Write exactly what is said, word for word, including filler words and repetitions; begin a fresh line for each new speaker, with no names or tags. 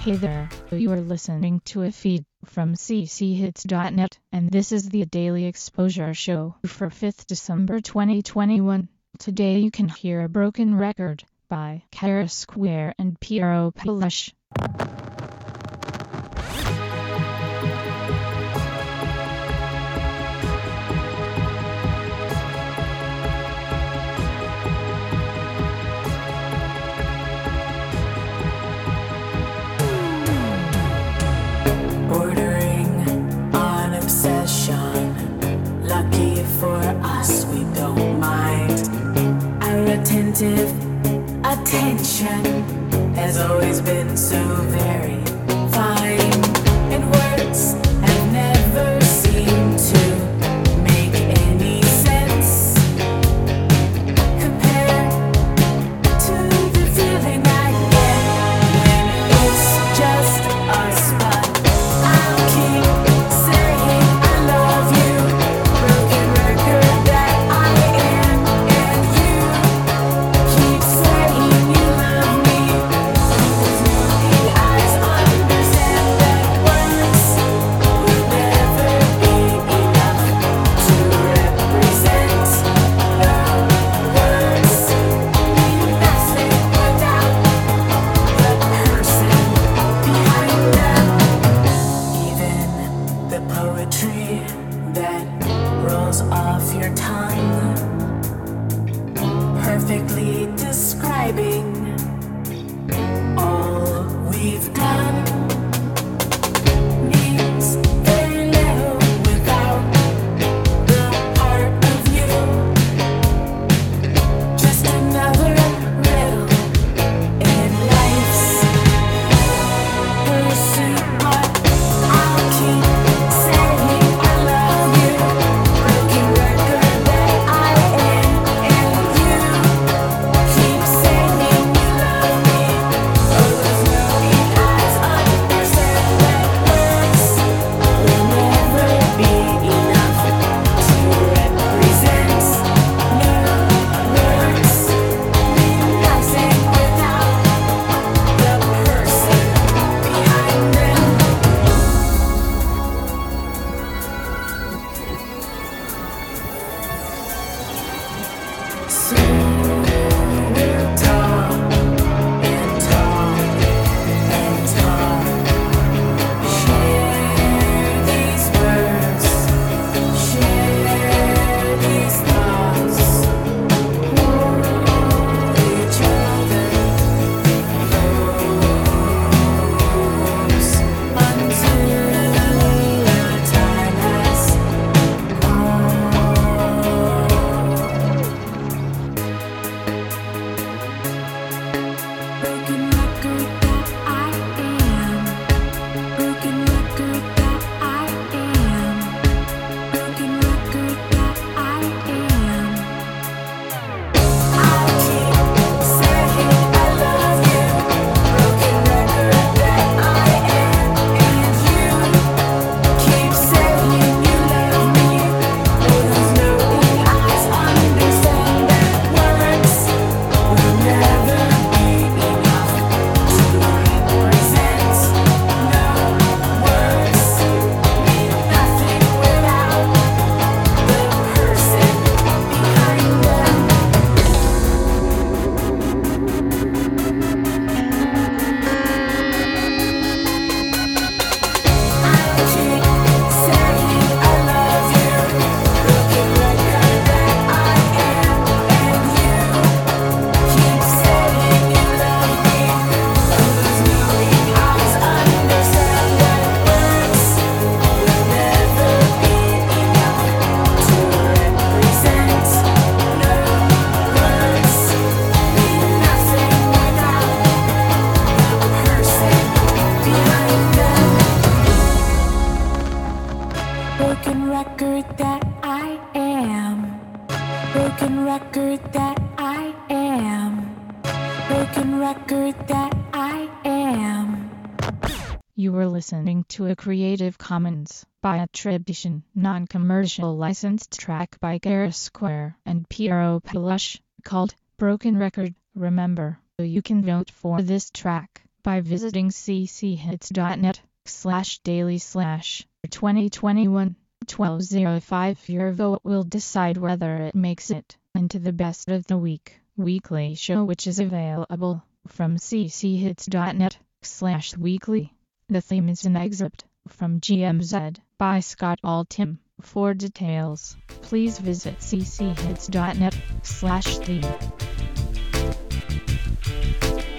Hey there, you are listening to a feed from c c hits dot net, and this is the Daily Exposure Show for fifth of December twenty twenty-one. Today you can hear A Broken Record by Kara Square and Piero Palush.
Lucky for us, we don't mind. Our attentive attention has always been so very fine, and words have never seemed to make any sense compared to the feeling I get when it's just us. But I'll keep saying I love you. Off your tongue, perfectly describing all we've done, means very little without the part of you. Just another riddle in life's pursuit, but I'll keep saying I love you. Broken record that I am. Broken record that I am. Broken record that I am.
You were listening to a Creative Commons by attribution, non-commercial licensed track by Kara Square and Piero Palush, called Broken Record. Remember, you can vote for this track by visiting cchits.net slash daily slash twenty twenty-one twelve oh five. Your vote will decide whether it makes it into the best of the week weekly show, which is available from cchits.net slash weekly. The theme is an excerpt from G M Z by Scott Altham. For details, please visit cchits.net slash theme.